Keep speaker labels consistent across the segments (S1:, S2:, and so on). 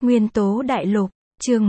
S1: Nguyên tố đại lục, chương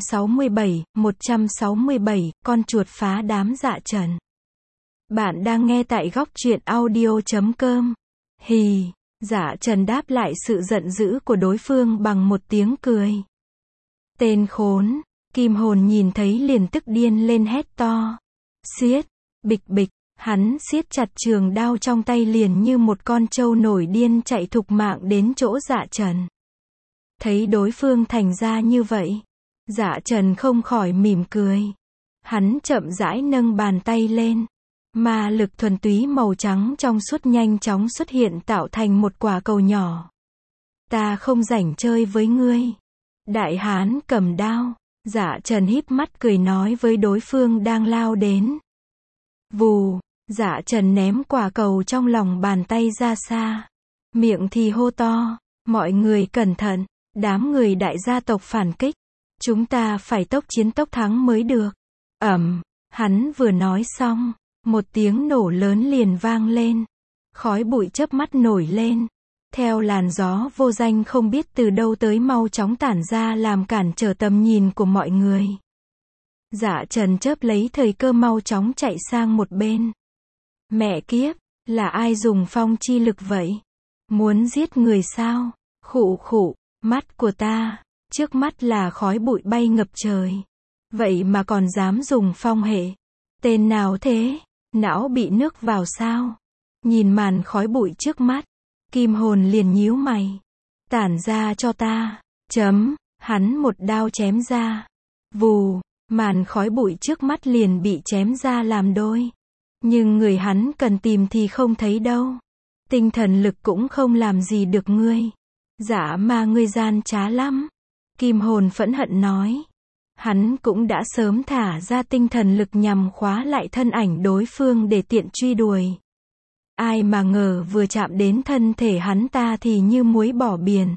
S1: 167, con chuột phá đám dạ trần. Bạn đang nghe tại góc truyện audio.com. Hì, dạ trần đáp lại sự giận dữ của đối phương bằng một tiếng cười. Tên khốn, Kim Hồn nhìn thấy liền tức điên lên hét to. Xiết, bịch bịch, hắn siết chặt trường đao trong tay liền như một con trâu nổi điên chạy thục mạng đến chỗ dạ trần. Thấy đối phương thành ra như vậy, dạ trần không khỏi mỉm cười. Hắn chậm rãi nâng bàn tay lên. Ma lực thuần túy màu trắng trong suốt nhanh chóng xuất hiện tạo thành một quả cầu nhỏ. Ta không rảnh chơi với ngươi. Đại hán cầm đao. Dạ trần híp mắt cười nói với đối phương đang lao đến. Vù, dạ trần ném quả cầu trong lòng bàn tay ra xa. Miệng thì hô to, mọi người cẩn thận, đám người đại gia tộc phản kích. Chúng ta phải tốc chiến tốc thắng mới được. Hắn vừa nói xong, một tiếng nổ lớn liền vang lên. Khói bụi chớp mắt nổi lên. Theo làn gió vô danh không biết từ đâu tới mau chóng tản ra làm cản trở tầm nhìn của mọi người. Dạ trần chớp lấy thời cơ mau chóng chạy sang một bên. Mẹ kiếp, là ai dùng phong chi lực vậy? Muốn giết người sao? Khụ khụ, mắt của ta, trước mắt là khói bụi bay ngập trời. Vậy mà còn dám dùng phong hệ. Tên nào thế? Não bị nước vào sao? Nhìn màn khói bụi trước mắt, Kim Hồn liền nhíu mày. Tản ra cho ta. Hắn một đao chém ra. Vù, màn khói bụi trước mắt liền bị chém ra làm đôi. Nhưng người hắn cần tìm thì không thấy đâu. Tinh thần lực cũng không làm gì được ngươi. Dạ mà ngươi gian trá lắm. Kim Hồn phẫn hận nói. Hắn cũng đã sớm thả ra tinh thần lực nhằm khóa lại thân ảnh đối phương để tiện truy đuổi. Ai mà ngờ vừa chạm đến thân thể hắn ta thì như muối bỏ biển.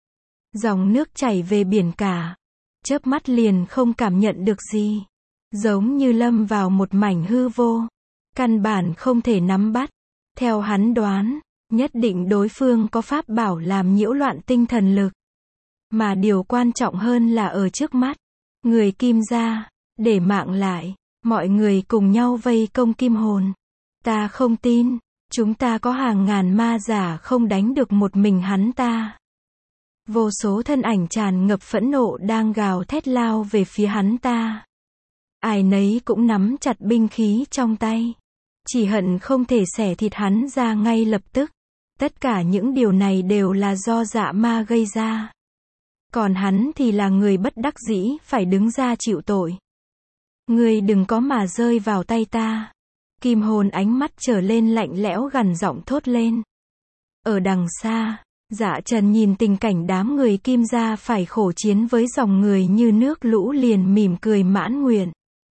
S1: Dòng nước chảy về biển cả. Chớp mắt liền không cảm nhận được gì. Giống như lâm vào một mảnh hư vô. Căn bản không thể nắm bắt. Theo hắn đoán, nhất định đối phương có pháp bảo làm nhiễu loạn tinh thần lực. Mà điều quan trọng hơn là ở trước mắt. Người Kim gia, để mạng lại, mọi người cùng nhau vây công Kim Hồn. Ta không tin, chúng ta có hàng ngàn ma giả không đánh được một mình hắn ta. Vô số thân ảnh tràn ngập phẫn nộ đang gào thét lao về phía hắn ta. Ai nấy cũng nắm chặt binh khí trong tay. Chỉ hận không thể xẻ thịt hắn ra ngay lập tức. Tất cả những điều này đều là do dạ ma gây ra. Còn hắn thì là người bất đắc dĩ phải đứng ra chịu tội. Ngươi đừng có mà rơi vào tay ta. Kim Hồn ánh mắt trở lên lạnh lẽo gằn giọng thốt lên. Ở đằng xa, dạ trần nhìn tình cảnh đám người Kim gia phải khổ chiến với dòng người như nước lũ liền mỉm cười mãn nguyện.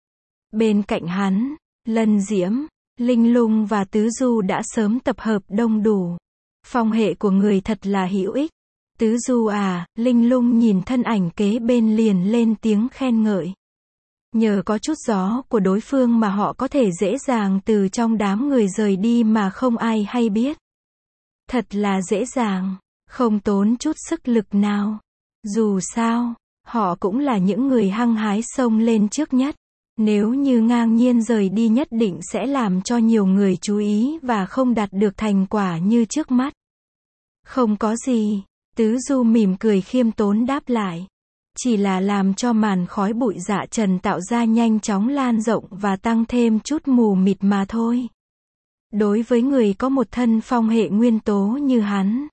S1: Bên cạnh hắn, Lân Diễm, Linh Lung và Tứ Du đã sớm tập hợp đông đủ. Phong hệ của người thật là hữu ích. Tứ Du à, Linh Lung nhìn thân ảnh kế bên liền lên tiếng khen ngợi. Nhờ có chút gió của đối phương mà họ có thể dễ dàng từ trong đám người rời đi mà không ai hay biết. Thật là dễ dàng, không tốn chút sức lực nào. Dù sao, họ cũng là những người hăng hái xông lên trước nhất. Nếu như ngang nhiên rời đi nhất định sẽ làm cho nhiều người chú ý và không đạt được thành quả như trước mắt. Không có gì. Tứ Du mỉm cười khiêm tốn đáp lại. Chỉ là làm cho màn khói bụi dạ trần tạo ra nhanh chóng lan rộng và tăng thêm chút mù mịt mà thôi. Đối với người có một thân phong hệ nguyên tố như hắn,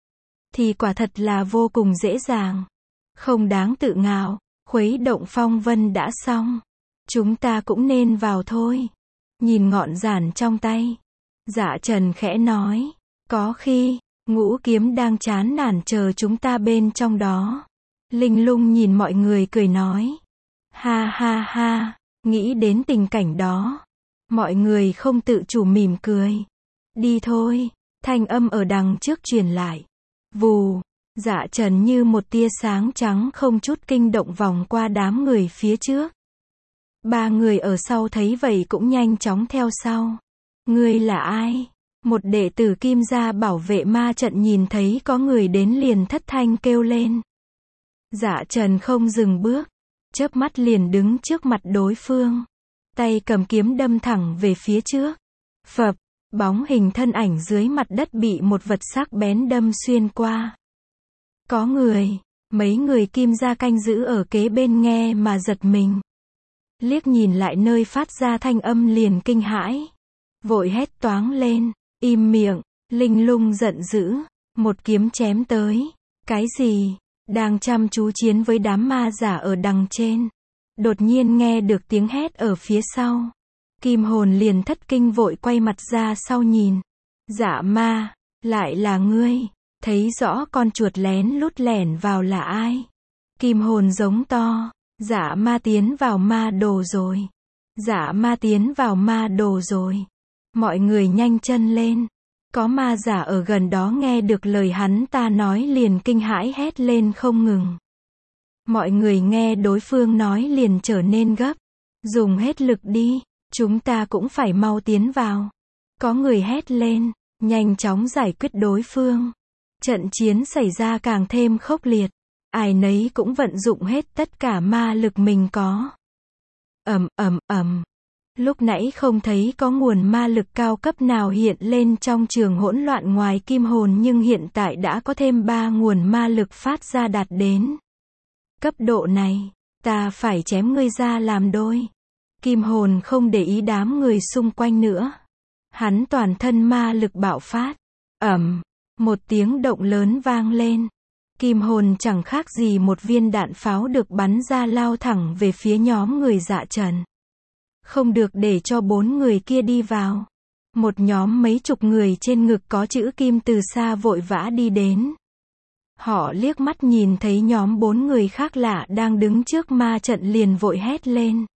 S1: thì quả thật là vô cùng dễ dàng. Không đáng tự ngạo, khuấy động phong vân đã xong. Chúng ta cũng nên vào thôi. Nhìn ngọn giản trong tay, dạ trần khẽ nói. Có khi Ngũ Kiếm đang chán nản chờ chúng ta bên trong đó. Linh Lung nhìn mọi người cười nói. Ha ha ha, nghĩ đến tình cảnh đó. Mọi người không tự chủ mỉm cười. Đi thôi, thanh âm ở đằng trước truyền lại. Vù, dạ trần như một tia sáng trắng không chút kinh động vòng qua đám người phía trước. Ba người ở sau thấy vậy cũng nhanh chóng theo sau. Ngươi là ai? Một đệ tử Kim gia bảo vệ ma trận nhìn thấy có người đến liền thất thanh kêu lên. Dạ Trần không dừng bước, chớp mắt liền đứng trước mặt đối phương. Tay cầm kiếm đâm thẳng về phía trước. Phập, bóng hình thân ảnh dưới mặt đất bị một vật sắc bén đâm xuyên qua. Có người, mấy người Kim gia canh giữ ở kế bên nghe mà giật mình. Liếc nhìn lại nơi phát ra thanh âm liền kinh hãi. Vội hét toáng lên, im miệng, Linh Lung giận dữ, một kiếm chém tới. Cái gì? Đang chăm chú chiến với đám ma giả ở đằng trên. Đột nhiên nghe được tiếng hét ở phía sau. Kim Hồn liền thất kinh vội quay mặt ra sau nhìn. Dạ ma, lại là ngươi, thấy rõ con chuột lén lút lẻn vào là ai? Kim Hồn giống to, dạ ma tiến vào ma đồ rồi. Dạ ma tiến vào ma đồ rồi. Mọi người nhanh chân lên. Có ma giả ở gần đó nghe được lời hắn ta nói liền kinh hãi hét lên không ngừng. Mọi người nghe đối phương nói liền trở nên gấp. Dùng hết lực đi, chúng ta cũng phải mau tiến vào. Có người hét lên, nhanh chóng giải quyết đối phương. Trận chiến xảy ra càng thêm khốc liệt. Ai nấy cũng vận dụng hết tất cả ma lực mình có. ầm. Lúc nãy không thấy có nguồn ma lực cao cấp nào hiện lên trong trường hỗn loạn ngoài Kim Hồn nhưng hiện tại đã có thêm 3 nguồn ma lực phát ra đạt đến cấp độ này, ta phải chém ngươi ra làm đôi. Kim Hồn không để ý đám người xung quanh nữa. Hắn toàn thân ma lực bạo phát. Một tiếng động lớn vang lên. Kim Hồn chẳng khác gì một viên đạn pháo được bắn ra lao thẳng về phía nhóm người Dạ Trần. Không được để cho 4 người kia đi vào. Một nhóm mấy chục người trên ngực có chữ Kim từ xa vội vã đi đến. Họ liếc mắt nhìn thấy nhóm 4 người khác lạ đang đứng trước ma trận liền vội hét lên.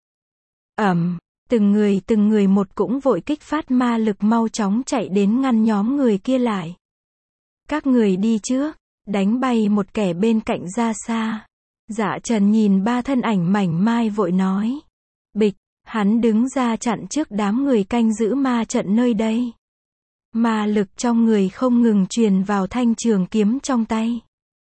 S1: Từng người một cũng vội kích phát ma lực mau chóng chạy đến ngăn nhóm người kia lại. Các người đi trước, đánh bay một kẻ bên cạnh ra xa. Dạ Trần nhìn 3 thân ảnh mảnh mai vội nói. Bịch, hắn đứng ra chặn trước đám người canh giữ ma trận nơi đây. Ma lực trong người không ngừng truyền vào thanh trường kiếm trong tay.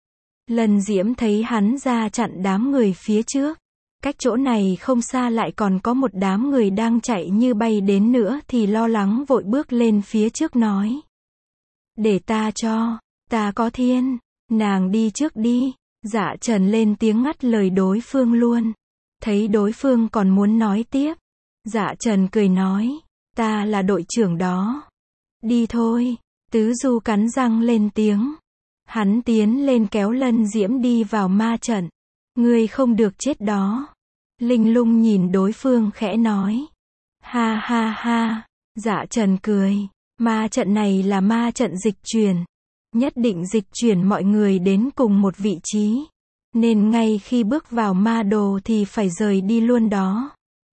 S1: Lần Diễm thấy hắn ra chặn đám người phía trước. Cách chỗ này không xa lại còn có một đám người đang chạy như bay đến nữa thì lo lắng vội bước lên phía trước nói. Để ta cho, ta có thiên, nàng đi trước đi. Dạ Trần lên tiếng ngắt lời đối phương luôn. Thấy đối phương còn muốn nói tiếp. Dạ Trần cười nói, ta là đội trưởng đó. Đi thôi. Tứ Du cắn răng lên tiếng. Hắn tiến lên kéo Lân Diễm đi vào ma trận. Ngươi không được chết đó. Linh Lung nhìn đối phương khẽ nói. Ha ha ha. Dạ Trần cười. Ma trận này là ma trận dịch chuyển. Nhất định dịch chuyển mọi người đến cùng một vị trí. Nên ngay khi bước vào ma đồ thì phải rời đi luôn đó.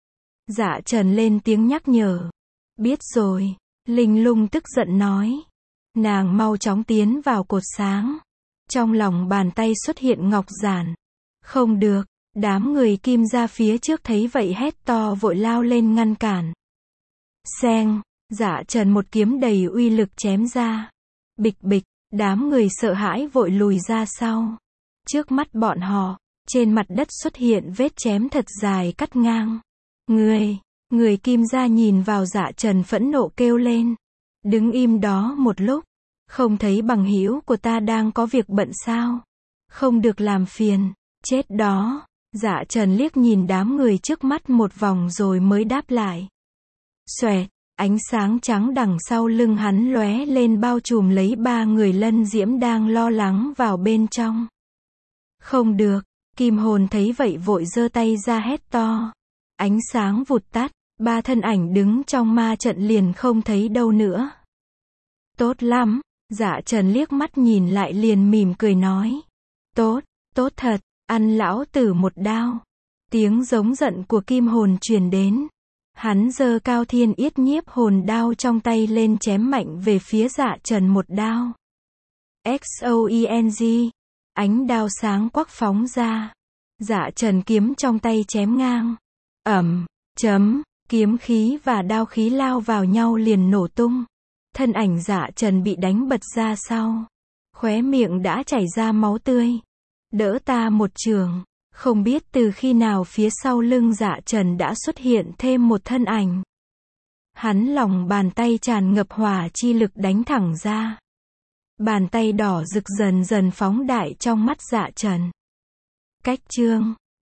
S1: Dạ Trần lên tiếng nhắc nhở. Biết rồi. Linh Lung tức giận nói. Nàng mau chóng tiến vào cột sáng. Trong lòng bàn tay xuất hiện ngọc giản. Không được. Đám người Kim ra phía trước thấy vậy hét to vội lao lên ngăn cản. Xeng. Dạ Trần một kiếm đầy uy lực chém ra. Bịch bịch. Đám người sợ hãi vội lùi ra sau. Trước mắt bọn họ, trên mặt đất xuất hiện vết chém thật dài cắt ngang. Người Kim gia nhìn vào Dạ Trần phẫn nộ kêu lên. Đứng im đó một lúc. Không thấy bằng hữu của ta đang có việc bận sao? Không được làm phiền. Chết đó. Dạ Trần liếc nhìn đám người trước mắt một vòng rồi mới đáp lại. Xoẹt. Ánh sáng trắng đằng sau lưng hắn lóe lên bao trùm lấy 3 người Lân Diễm đang lo lắng vào bên trong. Không được. Kim Hồn thấy vậy vội giơ tay ra hét to. Ánh sáng vụt tắt. 3 thân ảnh đứng trong ma trận liền không thấy đâu nữa. Tốt lắm. Dạ Trần liếc mắt nhìn lại liền mỉm cười nói. Tốt thật. Ăn lão tử một đao. Tiếng giống giận của Kim Hồn truyền đến. Hắn giơ cao thiên yết nhiếp hồn đao trong tay lên chém mạnh về phía Dạ Trần một đao. XOENG. Ánh đao sáng quắc phóng ra. Dạ Trần kiếm trong tay chém ngang. Kiếm khí và đao khí lao vào nhau liền nổ tung. Thân ảnh Dạ Trần bị đánh bật ra sau. Khóe miệng đã chảy ra máu tươi. đỡ ta một trường. Không biết từ khi nào phía sau lưng Dạ Trần đã xuất hiện thêm một thân ảnh. Hắn lòng bàn tay tràn ngập hỏa chi lực đánh thẳng ra. Bàn tay đỏ rực dần dần phóng đại trong mắt Dạ Trần. Cách chương